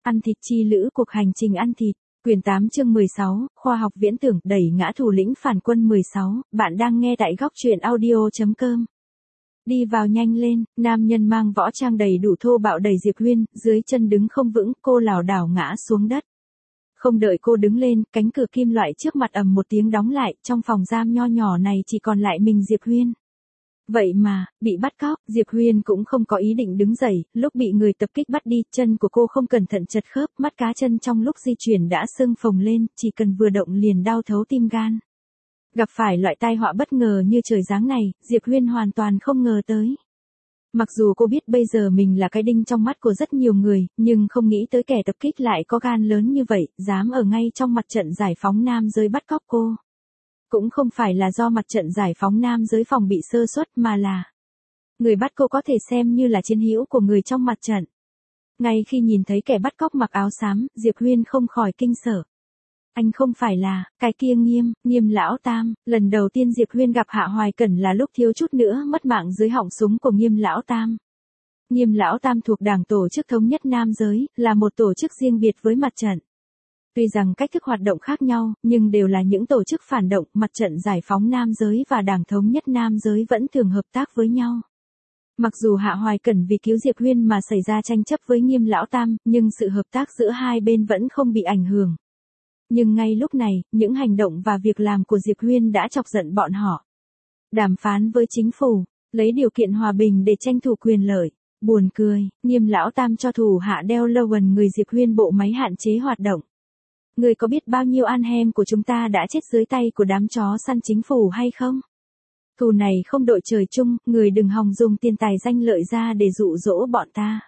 Ăn thịt chi lữ cuộc hành trình ăn thịt, quyển 8 chương 16, khoa học viễn tưởng đẩy ngã thủ lĩnh phản quân 16, bạn đang nghe tại góc truyện audio.com. Đi vào nhanh lên, nam nhân mang võ trang đầy đủ thô bạo đẩy Diệp Huyên, dưới chân đứng không vững, cô lảo đảo ngã xuống đất. Không đợi cô đứng lên, cánh cửa kim loại trước mặt ầm một tiếng đóng lại, trong phòng giam nho nhỏ này chỉ còn lại mình Diệp Huyên. Vậy mà, bị bắt cóc, Diệp Huyên cũng không có ý định đứng dậy, lúc bị người tập kích bắt đi, chân của cô không cẩn thận chật khớp, mắt cá chân trong lúc di chuyển đã sưng phồng lên, chỉ cần vừa động liền đau thấu tim gan. Gặp phải loại tai họa bất ngờ như trời giáng này, Diệp Huyên hoàn toàn không ngờ tới. Mặc dù cô biết bây giờ mình là cái đinh trong mắt của rất nhiều người, nhưng không nghĩ tới kẻ tập kích lại có gan lớn như vậy, dám ở ngay trong mặt trận giải phóng nam giới bắt cóc cô. Cũng không phải là do mặt trận giải phóng nam giới phòng bị sơ suất mà là người bắt cô có thể xem như là chiến hữu của người trong mặt trận. Ngay khi nhìn thấy kẻ bắt cóc mặc áo xám, Diệp Huyên không khỏi kinh sợ. Anh không phải là cái kia Nghiêm lão tam. Lần đầu tiên Diệp Huyên gặp Hạ Hoài Cẩn là lúc thiếu chút nữa mất mạng dưới họng súng của Nghiêm lão tam. Nghiêm lão tam thuộc Đảng Tổ chức Thống nhất Nam giới, là một tổ chức riêng biệt với mặt trận. Tuy rằng cách thức hoạt động khác nhau, nhưng đều là những tổ chức phản động, mặt trận giải phóng Nam giới và Đảng Thống nhất Nam giới vẫn thường hợp tác với nhau. Mặc dù Hạ Hoài Cẩn vì cứu Diệp Huyên mà xảy ra tranh chấp với Nghiêm lão tam, nhưng sự hợp tác giữa hai bên vẫn không bị ảnh hưởng. Nhưng ngay lúc này, những hành động và việc làm của Diệp Huyên đã chọc giận bọn họ. Đàm phán với chính phủ, lấy điều kiện hòa bình để tranh thủ quyền lợi. Buồn cười, Nghiêm lão tam cho thủ hạ đeo lâu gần người Diệp Huyên bộ máy hạn chế hoạt động. Người có biết bao nhiêu anh em của chúng ta đã chết dưới tay của đám chó săn chính phủ hay không? Thù này không đội trời chung, người đừng hòng dùng tiền tài danh lợi ra để dụ dỗ bọn ta.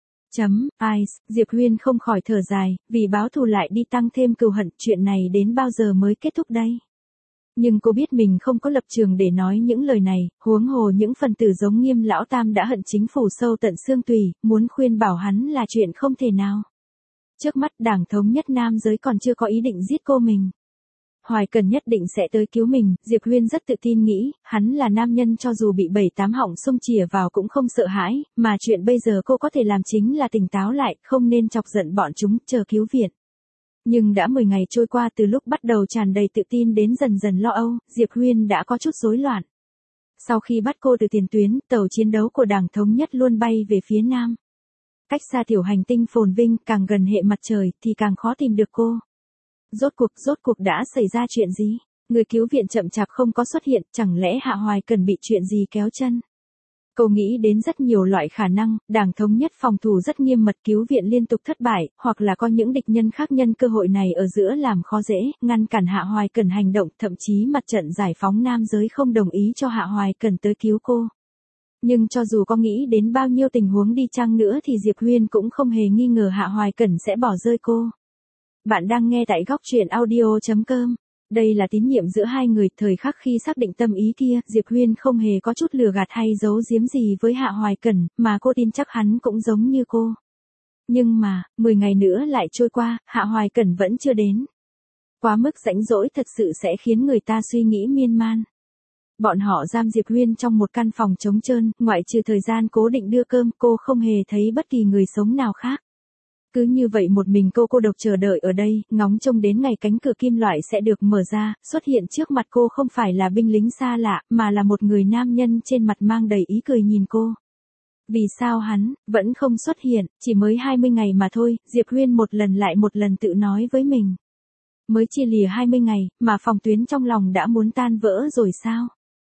Diệp Huyên không khỏi thở dài, vì báo thù lại đi tăng thêm cừu hận, chuyện này đến bao giờ mới kết thúc đây? Nhưng cô biết mình không có lập trường để nói những lời này, huống hồ những phần tử giống Nghiêm lão tam đã hận chính phủ sâu tận xương tủy, muốn khuyên bảo hắn là chuyện không thể nào. Trước mắt Đảng Thống nhất Nam giới còn chưa có ý định giết cô mình. Hoài Cần nhất định sẽ tới cứu mình, Diệp Huyên rất tự tin nghĩ, hắn là nam nhân cho dù bị 7-8 họng xông chìa vào cũng không sợ hãi, mà chuyện bây giờ cô có thể làm chính là tỉnh táo lại, không nên chọc giận bọn chúng, chờ cứu viện. Nhưng đã 10 ngày trôi qua từ lúc bắt đầu tràn đầy tự tin đến dần dần lo âu, Diệp Huyên đã có chút rối loạn. Sau khi bắt cô từ tiền tuyến, tàu chiến đấu của Đảng Thống nhất luôn bay về phía nam. Cách xa tiểu hành tinh phồn vinh, càng gần hệ mặt trời thì càng khó tìm được cô. Rốt cuộc đã xảy ra chuyện gì? Người cứu viện chậm chạp không có xuất hiện, chẳng lẽ Hạ Hoài Cần bị chuyện gì kéo chân? Cô nghĩ đến rất nhiều loại khả năng, Đảng Thống nhất phòng thủ rất nghiêm mật, cứu viện liên tục thất bại, hoặc là có những địch nhân khác nhân cơ hội này ở giữa làm khó dễ, ngăn cản Hạ Hoài Cần hành động, thậm chí mặt trận giải phóng Nam giới không đồng ý cho Hạ Hoài Cần tới cứu cô. Nhưng cho dù có nghĩ đến bao nhiêu tình huống đi chăng nữa thì Diệp Huyên cũng không hề nghi ngờ Hạ Hoài Cẩn sẽ bỏ rơi cô. Bạn đang nghe tại góc truyện audio.com. Đây là tín nhiệm giữa hai người, thời khắc khi xác định tâm ý kia, Diệp Huyên không hề có chút lừa gạt hay giấu giếm gì với Hạ Hoài Cẩn, mà cô tin chắc hắn cũng giống như cô. Nhưng mà, 10 ngày nữa lại trôi qua, Hạ Hoài Cẩn vẫn chưa đến. Quá mức rãnh rỗi thật sự sẽ khiến người ta suy nghĩ miên man. Bọn họ giam Diệp Huyên trong một căn phòng trống trơn, ngoại trừ thời gian cố định đưa cơm, cô không hề thấy bất kỳ người sống nào khác. Cứ như vậy một mình cô độc chờ đợi ở đây, ngóng trông đến ngày cánh cửa kim loại sẽ được mở ra, xuất hiện trước mặt cô không phải là binh lính xa lạ, mà là một người nam nhân trên mặt mang đầy ý cười nhìn cô. Vì sao hắn vẫn không xuất hiện, chỉ mới 20 ngày mà thôi, Diệp Huyên một lần lại một lần tự nói với mình. Mới chia lìa 20 ngày, mà phòng tuyến trong lòng đã muốn tan vỡ rồi sao?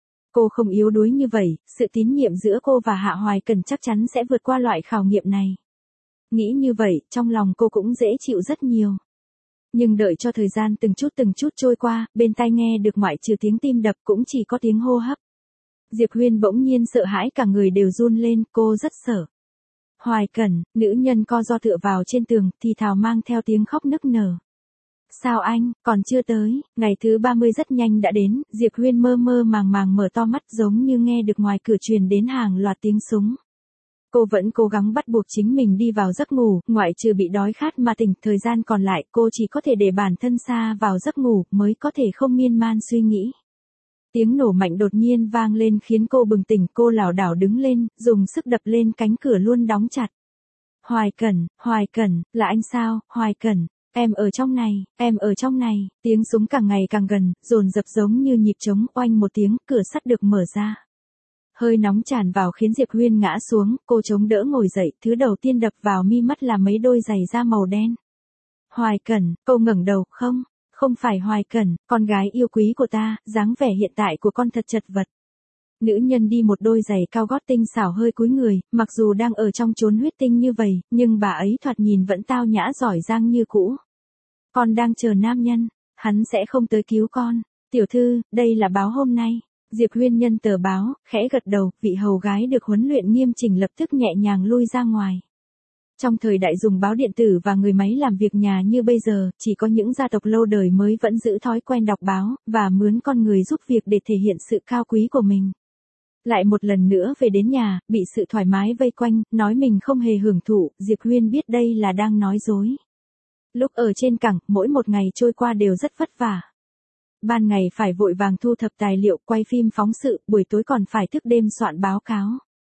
Cô không yếu đuối như vậy, sự tín nhiệm giữa cô và Hạ Hoài Cần chắc chắn sẽ vượt qua loại khảo nghiệm này. Nghĩ như vậy, trong lòng cô cũng dễ chịu rất nhiều. Nhưng đợi cho thời gian từng chút trôi qua, bên tai nghe được ngoại trừ tiếng tim đập cũng chỉ có tiếng hô hấp. Diệp Huyên bỗng nhiên sợ hãi cả người đều run lên, cô rất sợ. Hoài Cần, nữ nhân co ro tựa vào trên tường, thì thào mang theo tiếng khóc nức nở. Sao anh, còn chưa tới? Ngày thứ 30 rất nhanh đã đến, Diệp Huyên mơ màng mở to mắt giống như nghe được ngoài cửa truyền đến hàng loạt tiếng súng. Cô vẫn cố gắng bắt buộc chính mình đi vào giấc ngủ, ngoại trừ bị đói khát mà tỉnh, thời gian còn lại cô chỉ có thể để bản thân sa vào giấc ngủ mới có thể không miên man suy nghĩ. Tiếng nổ mạnh đột nhiên vang lên khiến cô bừng tỉnh, cô lảo đảo đứng lên, dùng sức đập lên cánh cửa luôn đóng chặt. Hoài Cẩn, là anh sao, Hoài Cẩn, em ở trong này, tiếng súng càng ngày càng gần, dồn dập giống như nhịp trống, oanh một tiếng, cửa sắt được mở ra. Hơi nóng tràn vào khiến Diệp Huyên ngã xuống, cô chống đỡ ngồi dậy, thứ đầu tiên đập vào mi mắt là mấy đôi giày da màu đen. Hoài Cẩn, cô ngẩng đầu, không phải Hoài Cẩn, con gái yêu quý của ta, dáng vẻ hiện tại của con thật chật vật. Nữ nhân đi một đôi giày cao gót tinh xảo hơi cúi người, mặc dù đang ở trong chốn huyết tinh như vậy, nhưng bà ấy thoạt nhìn vẫn tao nhã giỏi giang như cũ. Con đang chờ nam nhân, hắn sẽ không tới cứu con. Tiểu thư, đây là báo hôm nay. Diệp Huyên nhân tờ báo, khẽ gật đầu, vị hầu gái được huấn luyện nghiêm chỉnh lập tức nhẹ nhàng lui ra ngoài. Trong thời đại dùng báo điện tử và người máy làm việc nhà như bây giờ, chỉ có những gia tộc lâu đời mới vẫn giữ thói quen đọc báo, và mướn con người giúp việc để thể hiện sự cao quý của mình. Lại một lần nữa về đến nhà, bị sự thoải mái vây quanh, nói mình không hề hưởng thụ, Diệp Huyên biết đây là đang nói dối. Lúc ở trên cảng, mỗi một ngày trôi qua đều rất vất vả. Ban ngày phải vội vàng thu thập tài liệu, quay phim phóng sự, buổi tối còn phải thức đêm soạn báo cáo.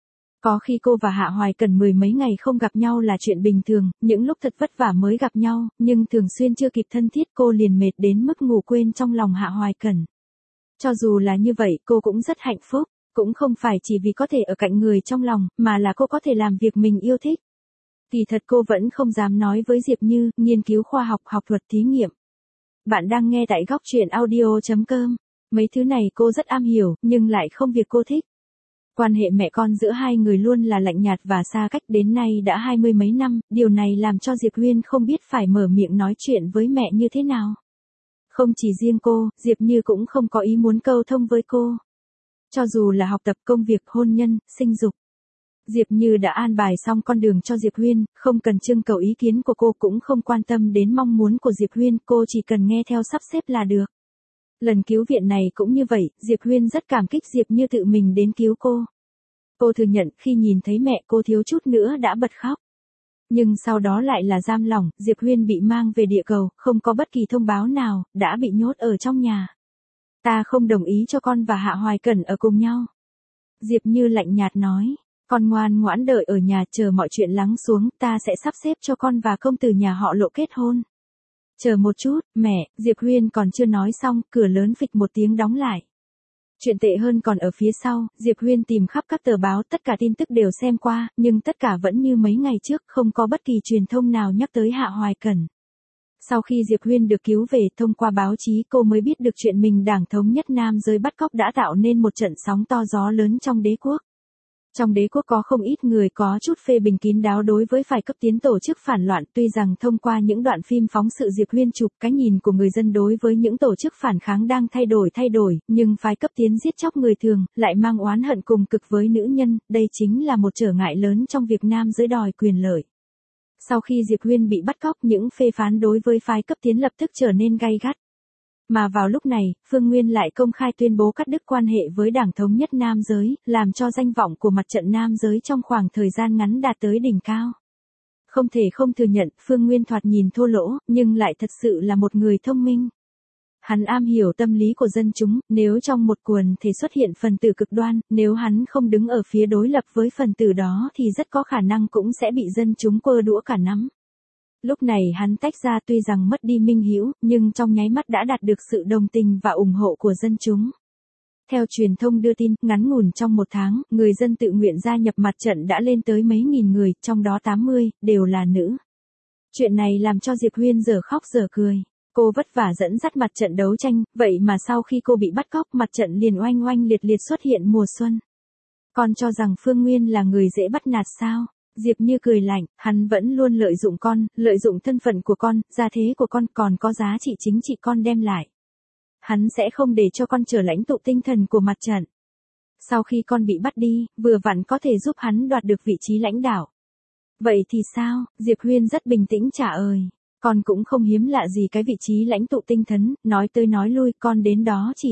Có khi cô và Hạ Hoài Cẩn mười mấy ngày không gặp nhau là chuyện bình thường, những lúc thật vất vả mới gặp nhau, nhưng thường xuyên chưa kịp thân thiết cô liền mệt đến mức ngủ quên trong lòng Hạ Hoài Cẩn. Cho dù là như vậy, cô cũng rất hạnh phúc, cũng không phải chỉ vì có thể ở cạnh người trong lòng, mà là cô có thể làm việc mình yêu thích. Kỳ thật cô vẫn không dám nói với Diệp Như, nghiên cứu khoa học, học thuật thí nghiệm. Bạn đang nghe tại góc truyện audio.com. Mấy thứ này cô rất am hiểu, nhưng lại không việc cô thích. Quan hệ mẹ con giữa hai người luôn là lạnh nhạt và xa cách đến nay đã 20 mấy năm, điều này làm cho Diệp Huyên không biết phải mở miệng nói chuyện với mẹ như thế nào. Không chỉ riêng cô, Diệp Như cũng không có ý muốn câu thông với cô. Cho dù là học tập, công việc, hôn nhân, sinh dục. Diệp Như đã an bài xong con đường cho Diệp Huyên, không cần trưng cầu ý kiến của cô, cũng không quan tâm đến mong muốn của Diệp Huyên, cô chỉ cần nghe theo sắp xếp là được. Lần cứu viện này cũng như vậy, Diệp Huyên rất cảm kích Diệp Như tự mình đến cứu cô. Cô thừa nhận khi nhìn thấy mẹ cô thiếu chút nữa đã bật khóc. Nhưng sau đó lại là giam lỏng, Diệp Huyên bị mang về địa cầu, không có bất kỳ thông báo nào, đã bị nhốt ở trong nhà. Ta không đồng ý cho con và Hạ Hoài Cẩn ở cùng nhau. Diệp Như lạnh nhạt nói, con ngoan ngoãn đợi ở nhà chờ mọi chuyện lắng xuống, ta sẽ sắp xếp cho con và công tử nhà họ Lộ kết hôn. Chờ một chút, mẹ, Diệp Huyên còn chưa nói xong, cửa lớn phịch một tiếng đóng lại. Chuyện tệ hơn còn ở phía sau, Diệp Huyên tìm khắp các tờ báo, tất cả tin tức đều xem qua, nhưng tất cả vẫn như mấy ngày trước, không có bất kỳ truyền thông nào nhắc tới Hạ Hoài Cẩn. Sau khi Diệp Huyên được cứu về, thông qua báo chí cô mới biết được chuyện mình Đảng Thống Nhất Nam giới bắt cóc đã tạo nên một trận sóng to gió lớn trong đế quốc. Trong đế quốc có không ít người có chút phê bình kín đáo đối với phái cấp tiến tổ chức phản loạn, tuy rằng thông qua những đoạn phim phóng sự Diệp Huyên chụp, cái nhìn của người dân đối với những tổ chức phản kháng đang thay đổi, nhưng phái cấp tiến giết chóc người thường, lại mang oán hận cùng cực với nữ nhân, đây chính là một trở ngại lớn trong việc nam giới đòi quyền lợi. Sau khi Diệp Huyên bị bắt cóc, những phê phán đối với phái cấp tiến lập tức trở nên gay gắt. Mà vào lúc này, Phương Nguyên lại công khai tuyên bố cắt đứt quan hệ với Đảng Thống Nhất Nam giới, làm cho danh vọng của mặt trận nam giới trong khoảng thời gian ngắn đạt tới đỉnh cao. Không thể không thừa nhận, Phương Nguyên thoạt nhìn thô lỗ, nhưng lại thật sự là một người thông minh. Hắn am hiểu tâm lý của dân chúng, nếu trong một quần thể xuất hiện phần tử cực đoan, nếu hắn không đứng ở phía đối lập với phần tử đó thì rất có khả năng cũng sẽ bị dân chúng quơ đũa cả nắm. Lúc này hắn tách ra, tuy rằng mất đi minh hữu, nhưng trong nháy mắt đã đạt được sự đồng tình và ủng hộ của dân chúng. Theo truyền thông đưa tin, ngắn ngủn trong một tháng, người dân tự nguyện gia nhập mặt trận đã lên tới mấy nghìn người, trong đó 80, đều là nữ. Chuyện này làm cho Diệp Huyên giờ khóc giờ cười. Cô vất vả dẫn dắt mặt trận đấu tranh, vậy mà sau khi cô bị bắt cóc, mặt trận liền oanh oanh liệt liệt xuất hiện mùa xuân. Con cho rằng Phương Nguyên là người dễ bắt nạt sao? Diệp Như cười lạnh, hắn vẫn luôn lợi dụng con, lợi dụng thân phận của con, gia thế của con, còn có giá trị chính trị con đem lại. Hắn sẽ không để cho con trở lãnh tụ tinh thần của mặt trận. Sau khi con bị bắt đi, vừa vặn có thể giúp hắn đoạt được vị trí lãnh đạo. Vậy thì sao? Diệp Huyên rất bình tĩnh trả lời. Con cũng không hiếm lạ gì cái vị trí lãnh tụ tinh thần, nói tới nói lui, con đến đó chỉ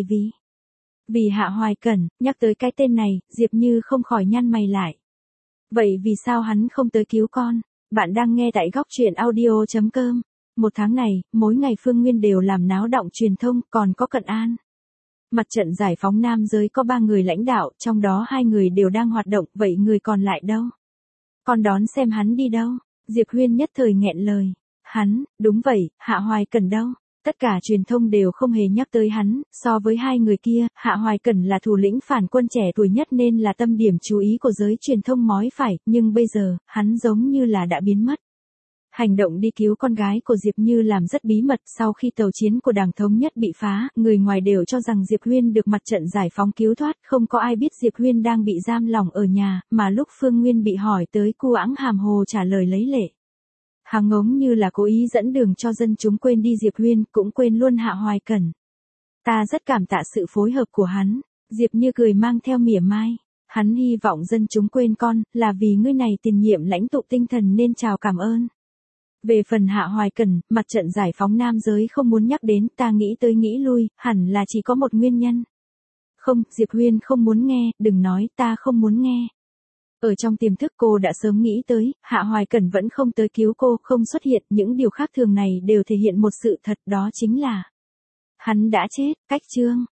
vì Hạ Hoài Cẩn. Nhắc tới cái tên này, Diệp Như không khỏi nhăn mày lại. Vậy vì sao hắn không tới cứu con? Bạn đang nghe tại góc truyện audio.com. Một tháng này, mỗi ngày Phương Nguyên đều làm náo động truyền thông, còn có Cận An. Mặt trận giải phóng nam giới có 3 người lãnh đạo, trong đó 2 người đều đang hoạt động, vậy người còn lại đâu? Con đón xem hắn đi đâu? Diệp Huyên nhất thời nghẹn lời. Hắn, đúng vậy, Hạ Hoài Cẩn đâu? Tất cả truyền thông đều không hề nhắc tới hắn, so với hai người kia, Hạ Hoài Cẩn là thủ lĩnh phản quân trẻ tuổi nhất nên là tâm điểm chú ý của giới truyền thông mói phải, nhưng bây giờ, hắn giống như là đã biến mất. Hành động đi cứu con gái của Diệp Như làm rất bí mật, sau khi tàu chiến của Đảng Thống Nhất bị phá, người ngoài đều cho rằng Diệp Huyên được mặt trận giải phóng cứu thoát, không có ai biết Diệp Huyên đang bị giam lỏng ở nhà, mà lúc Phương Nguyên bị hỏi tới cu ẵng hàm hồ trả lời lấy lệ. Hàng ngống như là cố ý dẫn đường cho dân chúng quên đi Diệp Huyên, cũng quên luôn Hạ Hoài Cẩn. Ta rất cảm tạ sự phối hợp của hắn. Diệp Như cười mang theo mỉa mai. Hắn hy vọng dân chúng quên con, là vì ngươi này tiền nhiệm lãnh tụ tinh thần nên chào cảm ơn. Về phần Hạ Hoài Cẩn, mặt trận giải phóng nam giới không muốn nhắc đến, ta nghĩ tới nghĩ lui, hẳn là chỉ có một nguyên nhân. Không, Diệp Huyên không muốn nghe, đừng nói, ta không muốn nghe. Ở trong tiềm thức cô đã sớm nghĩ tới, Hạ Hoài Cẩn vẫn không tới cứu cô, không xuất hiện, những điều khác thường này đều thể hiện một sự thật, đó chính là hắn đã chết, cách chương.